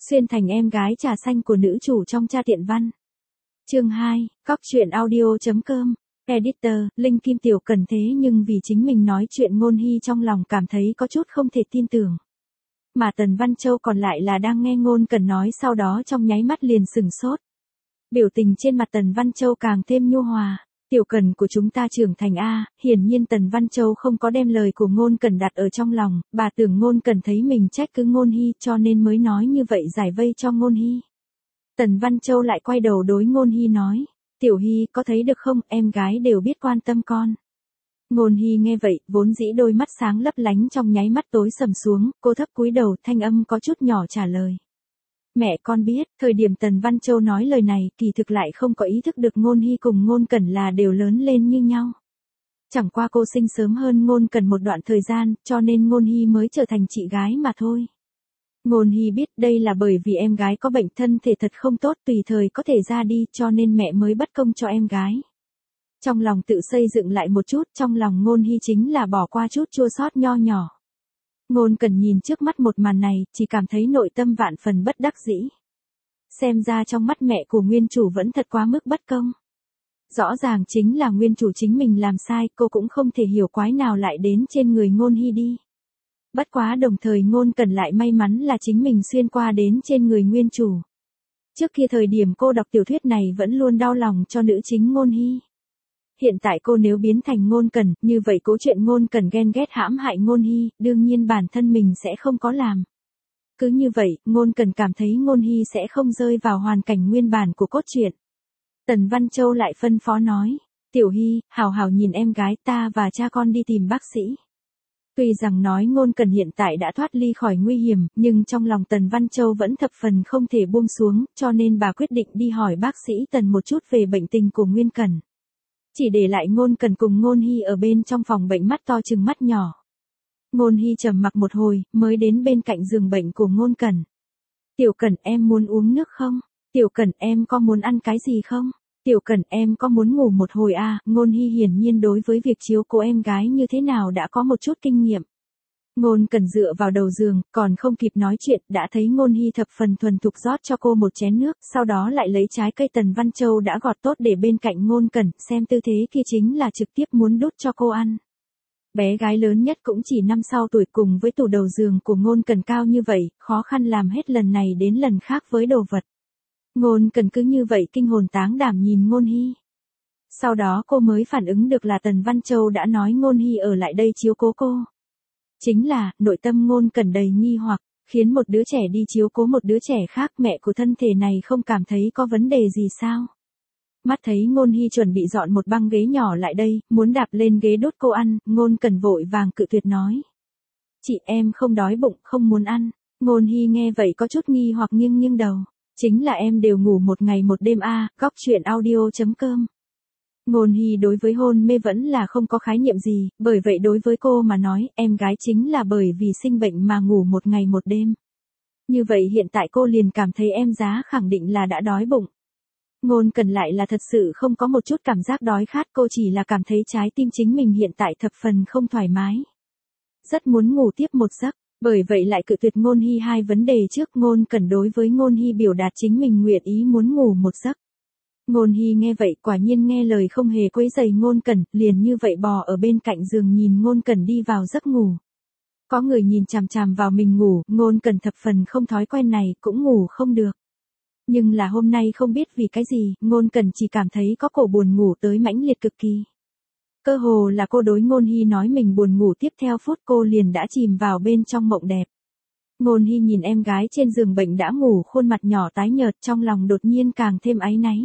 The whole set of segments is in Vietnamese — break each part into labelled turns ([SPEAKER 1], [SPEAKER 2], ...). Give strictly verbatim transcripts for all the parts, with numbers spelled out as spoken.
[SPEAKER 1] Xuyên thành em gái trà xanh của nữ chủ trong Cha Tiện Văn. Chương hai, Cóc truyện audio.com. Editor, Linh Kim Tiểu Cần thế nhưng vì chính mình nói chuyện Ngôn Hy trong lòng cảm thấy có chút không thể tin tưởng. Mà Tần Văn Châu còn lại là đang nghe Ngôn Cần nói sau đó trong nháy mắt liền sừng sốt. Biểu tình trên mặt Tần Văn Châu càng thêm nhu hòa. Tiểu Cần của chúng ta trưởng thành A, hiển nhiên Tần Văn Châu không có đem lời của Ngôn Cần đặt ở trong lòng, bà tưởng Ngôn Cần thấy mình trách cứ Ngôn Hy cho nên mới nói như vậy giải vây cho Ngôn Hy. Tần Văn Châu lại quay đầu đối Ngôn Hy nói, Tiểu Hy có thấy được không, em gái đều biết quan tâm con. Ngôn Hy nghe vậy, vốn dĩ đôi mắt sáng lấp lánh trong nháy mắt tối sầm xuống, cô thấp cúi đầu thanh âm có chút nhỏ trả lời. Mẹ con biết, thời điểm Tần Văn Châu nói lời này, kỳ thực lại không có ý thức được Ngôn Hy cùng Ngôn Cẩn là đều lớn lên như nhau. Chẳng qua cô sinh sớm hơn Ngôn Cẩn một đoạn thời gian, cho nên Ngôn Hy mới trở thành chị gái mà thôi. Ngôn Hy biết đây là bởi vì em gái có bệnh thân thể thật không tốt tùy thời có thể ra đi cho nên mẹ mới bất công cho em gái. Trong lòng tự xây dựng lại một chút, trong lòng Ngôn Hy chính là bỏ qua chút chua xót nho nhỏ. Ngôn Cần nhìn trước mắt một màn này, chỉ cảm thấy nội tâm vạn phần bất đắc dĩ. Xem ra trong mắt mẹ của nguyên chủ vẫn thật quá mức bất công. Rõ ràng chính là nguyên chủ chính mình làm sai, cô cũng không thể hiểu quái nào lại đến trên người Ngôn Hy đi. Bất quá đồng thời Ngôn Cần lại may mắn là chính mình xuyên qua đến trên người nguyên chủ. Trước kia thời điểm cô đọc tiểu thuyết này vẫn luôn đau lòng cho nữ chính Ngôn Hy. Hiện tại cô nếu biến thành Ngôn Cần, như vậy cố chuyện Ngôn Cần ghen ghét hãm hại Ngôn Hy, đương nhiên bản thân mình sẽ không có làm. Cứ như vậy, Ngôn Cần cảm thấy Ngôn Hy sẽ không rơi vào hoàn cảnh nguyên bản của cốt truyện. Tần Văn Châu lại phân phó nói, Tiểu Hy, hào hào nhìn em gái ta và cha con đi tìm bác sĩ. Tuy rằng nói Ngôn Cần hiện tại đã thoát ly khỏi nguy hiểm, nhưng trong lòng Tần Văn Châu vẫn thập phần không thể buông xuống, cho nên bà quyết định đi hỏi bác sĩ Tần một chút về bệnh tình của Nguyên Cần. Chỉ để lại Ngôn Cần cùng Ngôn Hy ở bên trong phòng bệnh mắt to chừng mắt nhỏ. Ngôn Hy trầm mặc một hồi, mới đến bên cạnh giường bệnh của Ngôn Cần. Tiểu Cần em muốn uống nước không? Tiểu Cần em có muốn ăn cái gì không? Tiểu Cần em có muốn ngủ một hồi à? Ngôn Hy hiển nhiên đối với việc chiếu cố em gái như thế nào đã có một chút kinh nghiệm. Ngôn Cần dựa vào đầu giường, còn không kịp nói chuyện, đã thấy Ngôn Hy thập phần thuần thục rót cho cô một chén nước, sau đó lại lấy trái cây Tần Văn Châu đã gọt tốt để bên cạnh Ngôn Cần, xem tư thế kia chính là trực tiếp muốn đút cho cô ăn. Bé gái lớn nhất cũng chỉ năm sau tuổi cùng với tủ đầu giường của Ngôn Cần cao như vậy, khó khăn làm hết lần này đến lần khác với đồ vật. Ngôn Cần cứ như vậy kinh hồn táng đảm nhìn Ngôn Hy. Sau đó cô mới phản ứng được là Tần Văn Châu đã nói Ngôn Hy ở lại đây chiếu cố cô. Chính là, nội tâm Ngôn Cần đầy nghi hoặc, khiến một đứa trẻ đi chiếu cố một đứa trẻ khác, mẹ của thân thể này không cảm thấy có vấn đề gì sao? Mắt thấy Ngôn Hy chuẩn bị dọn một băng ghế nhỏ lại đây, muốn đạp lên ghế đốt cô ăn, Ngôn Cần vội vàng cự tuyệt nói. Chị em không đói bụng, không muốn ăn. Ngôn Hy nghe vậy có chút nghi hoặc nghiêng nghiêng đầu. Chính là em đều ngủ một ngày một đêm a, à, Cóc truyện audio.com. Ngôn Hy đối với hôn mê vẫn là không có khái niệm gì, bởi vậy đối với cô mà nói, em gái chính là bởi vì sinh bệnh mà ngủ một ngày một đêm. Như vậy hiện tại cô liền cảm thấy em giá khẳng định là đã đói bụng. Ngôn Cần lại là thật sự không có một chút cảm giác đói khát, cô chỉ là cảm thấy trái tim chính mình hiện tại thập phần không thoải mái. Rất muốn ngủ tiếp một giấc, bởi vậy lại cự tuyệt Ngôn Hy hai vấn đề trước. Ngôn Cần đối với Ngôn Hy biểu đạt chính mình nguyện ý muốn ngủ một giấc. Ngôn Hy nghe vậy quả nhiên nghe lời không hề quấy rầy Ngôn Cần, liền như vậy bò ở bên cạnh giường nhìn Ngôn Cần đi vào giấc ngủ. Có người nhìn chằm chằm vào mình ngủ, Ngôn Cần thập phần không thói quen này, cũng ngủ không được. Nhưng là hôm nay không biết vì cái gì, Ngôn Cần chỉ cảm thấy có cổ buồn ngủ tới mãnh liệt cực kỳ. Cơ hồ là cô đối Ngôn Hy nói mình buồn ngủ, tiếp theo phút cô liền đã chìm vào bên trong mộng đẹp. Ngôn Hy nhìn em gái trên giường bệnh đã ngủ, khuôn mặt nhỏ tái nhợt, trong lòng đột nhiên càng thêm áy náy.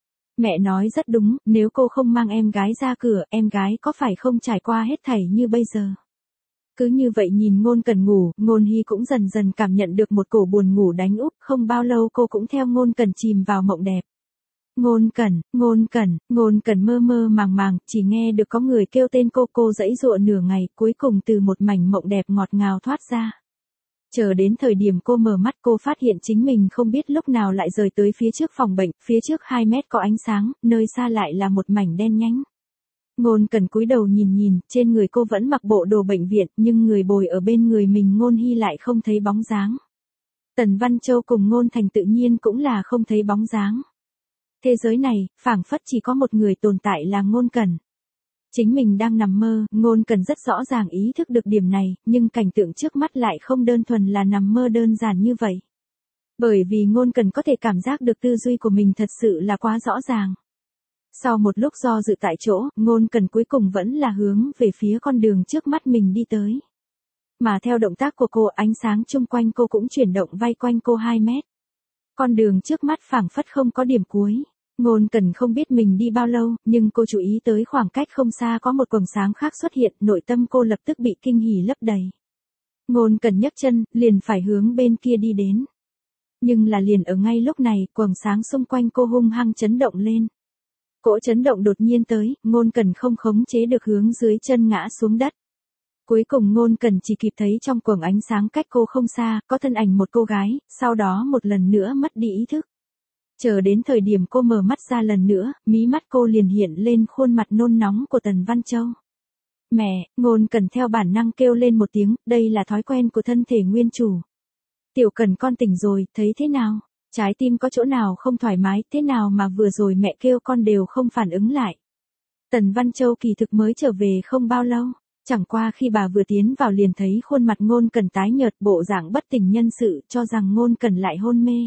[SPEAKER 1] Mẹ nói rất đúng, nếu cô không mang em gái ra cửa, em gái có phải không trải qua hết thảy như bây giờ. Cứ như vậy nhìn Ngôn Cần ngủ, Ngôn Hy cũng dần dần cảm nhận được một cổ buồn ngủ đánh úp, không bao lâu cô cũng theo Ngôn Cần chìm vào mộng đẹp. Ngôn Cần, Ngôn Cần, Ngôn Cần mơ mơ màng màng, chỉ nghe được có người kêu tên cô, cô giãy giụa nửa ngày, cuối cùng từ một mảnh mộng đẹp ngọt ngào thoát ra. Chờ đến thời điểm cô mở mắt, cô phát hiện chính mình không biết lúc nào lại rời tới phía trước phòng bệnh, phía trước hai mét có ánh sáng, nơi xa lại là một mảnh đen nhánh. Ngôn Cần cúi đầu nhìn nhìn, trên người cô vẫn mặc bộ đồ bệnh viện, nhưng người bồi ở bên người mình Ngôn Hy lại không thấy bóng dáng. Tần Văn Châu cùng Ngôn Thành tự nhiên cũng là không thấy bóng dáng. Thế giới này, phảng phất chỉ có một người tồn tại là Ngôn Cẩn. Chính mình đang nằm mơ, Ngôn Cẩn rất rõ ràng ý thức được điểm này, nhưng cảnh tượng trước mắt lại không đơn thuần là nằm mơ đơn giản như vậy. Bởi vì Ngôn Cẩn có thể cảm giác được tư duy của mình thật sự là quá rõ ràng. Sau một lúc do dự tại chỗ, Ngôn Cẩn cuối cùng vẫn là hướng về phía con đường trước mắt mình đi tới. Mà theo động tác của cô, ánh sáng chung quanh cô cũng chuyển động vây quanh cô hai mét. Con đường trước mắt phảng phất không có điểm cuối. Ngôn Cẩn không biết mình đi bao lâu, nhưng cô chú ý tới khoảng cách không xa có một quầng sáng khác xuất hiện, nội tâm cô lập tức bị kinh hỉ lấp đầy. Ngôn Cẩn nhấc chân, liền phải hướng bên kia đi đến. Nhưng là liền ở ngay lúc này, quầng sáng xung quanh cô hung hăng chấn động lên. Cỗ chấn động đột nhiên tới, Ngôn Cẩn không khống chế được hướng dưới chân ngã xuống đất. Cuối cùng Ngôn Cẩn chỉ kịp thấy trong quầng ánh sáng cách cô không xa, có thân ảnh một cô gái, sau đó một lần nữa mất đi ý thức. Chờ đến thời điểm cô mở mắt ra lần nữa, mí mắt cô liền hiện lên khuôn mặt nôn nóng của Tần Văn Châu. Mẹ, Ngôn Cẩn theo bản năng kêu lên một tiếng, đây là thói quen của thân thể nguyên chủ. Tiểu Cẩn con tỉnh rồi, thấy thế nào? Trái tim có chỗ nào không thoải mái, thế nào mà vừa rồi mẹ kêu con đều không phản ứng lại. Tần Văn Châu kỳ thực mới trở về không bao lâu, chẳng qua khi bà vừa tiến vào liền thấy khuôn mặt Ngôn Cẩn tái nhợt, bộ dạng bất tỉnh nhân sự, cho rằng Ngôn Cẩn lại hôn mê.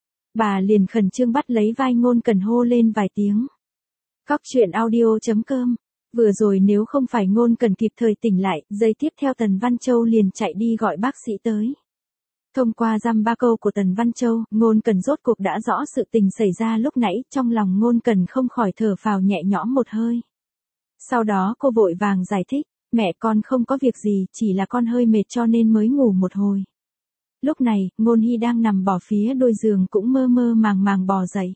[SPEAKER 1] Bà liền khẩn trương bắt lấy vai Ngôn Cẩn hô lên vài tiếng. Cóc truyện audio chấm com. Vừa rồi nếu không phải Ngôn Cẩn kịp thời tỉnh lại, giây tiếp theo Tần Văn Châu liền chạy đi gọi bác sĩ tới. Thông qua dăm ba câu của Tần Văn Châu, Ngôn Cẩn rốt cuộc đã rõ sự tình xảy ra lúc nãy, trong lòng Ngôn Cẩn không khỏi thở phào nhẹ nhõm một hơi. Sau đó cô vội vàng giải thích, mẹ con không có việc gì, chỉ là con hơi mệt cho nên mới ngủ một hồi. Lúc này, Ngôn Hy đang nằm bò phía đôi giường cũng mơ mơ màng màng bò dậy.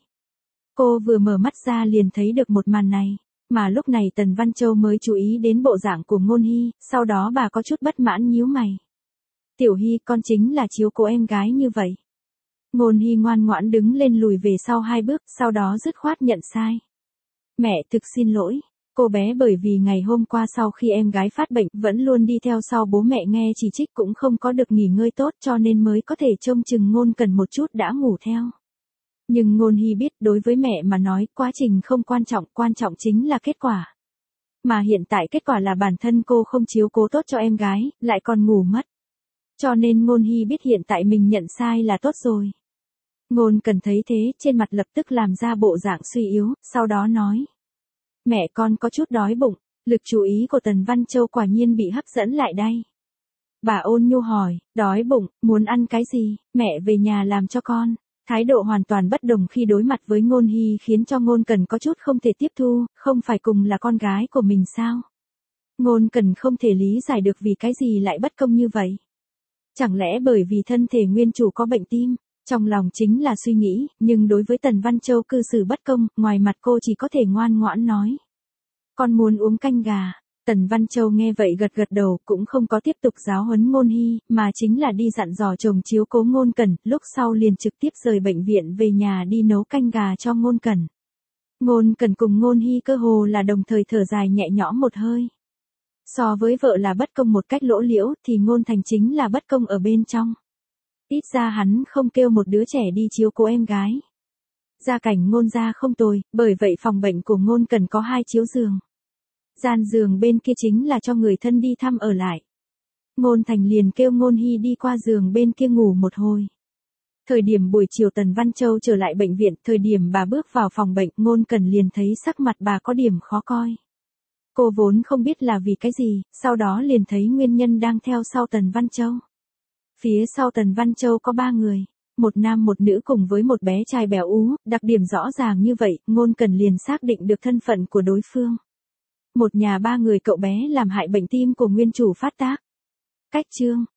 [SPEAKER 1] Cô vừa mở mắt ra liền thấy được một màn này, mà lúc này Tần Văn Châu mới chú ý đến bộ dạng của Ngôn Hy, sau đó bà có chút bất mãn nhíu mày. Tiểu Hy, con chính là chiếu cố em gái như vậy. Ngôn Hy ngoan ngoãn đứng lên lùi về sau hai bước, sau đó dứt khoát nhận sai. Mẹ thực xin lỗi, cô bé bởi vì ngày hôm qua sau khi em gái phát bệnh vẫn luôn đi theo sau bố mẹ nghe chỉ trích cũng không có được nghỉ ngơi tốt cho nên mới có thể trông chừng Ngôn Cẩn một chút đã ngủ theo. Nhưng Ngôn Hy biết đối với mẹ mà nói quá trình không quan trọng, quan trọng chính là kết quả. Mà hiện tại kết quả là bản thân cô không chiếu cố tốt cho em gái, lại còn ngủ mất. Cho nên Ngôn Hy biết hiện tại mình nhận sai là tốt rồi. Ngôn Cẩn thấy thế, trên mặt lập tức làm ra bộ dạng suy yếu, sau đó nói. Mẹ con có chút đói bụng, lực chú ý của Tần Văn Châu quả nhiên bị hấp dẫn lại đây. Bà ôn nhu hỏi, đói bụng, muốn ăn cái gì, mẹ về nhà làm cho con. Thái độ hoàn toàn bất đồng khi đối mặt với Ngôn Hy khiến cho Ngôn Cẩn có chút không thể tiếp thu, không phải cùng là con gái của mình sao? Ngôn Cẩn không thể lý giải được vì cái gì lại bất công như vậy. Chẳng lẽ bởi vì thân thể nguyên chủ có bệnh tim, trong lòng chính là suy nghĩ, nhưng đối với Tần Văn Châu cư xử bất công, ngoài mặt cô chỉ có thể ngoan ngoãn nói. Con muốn uống canh gà. Tần Văn Châu nghe vậy gật gật đầu, cũng không có tiếp tục giáo huấn Ngôn Hy, mà chính là đi dặn dò chồng chiếu cố Ngôn Cẩn, lúc sau liền trực tiếp rời bệnh viện về nhà đi nấu canh gà cho Ngôn Cẩn. Ngôn Cẩn cùng Ngôn Hy cơ hồ là đồng thời thở dài nhẹ nhõm một hơi. So với vợ là bất công một cách lỗ liễu, thì Ngôn Thành chính là bất công ở bên trong. Ít ra hắn không kêu một đứa trẻ đi chiếu cố em gái. Gia cảnh Ngôn gia không tồi, bởi vậy phòng bệnh của Ngôn Cẩn có hai chiếu giường. Gian giường bên kia chính là cho người thân đi thăm ở lại. Ngôn Thành liền kêu Ngôn Hy đi qua giường bên kia ngủ một hồi. Thời điểm buổi chiều Tần Văn Châu trở lại bệnh viện, thời điểm bà bước vào phòng bệnh, Ngôn Cẩn liền thấy sắc mặt bà có điểm khó coi. Cô vốn không biết là vì cái gì, sau đó liền thấy nguyên nhân đang theo sau Tần Văn Châu. Phía sau Tần Văn Châu có ba người, một nam một nữ cùng với một bé trai béo ú, đặc điểm rõ ràng như vậy, Ngôn Cẩn liền xác định được thân phận của đối phương. Một nhà ba người cậu bé làm hại bệnh tim của nguyên chủ phát tác. Cách chương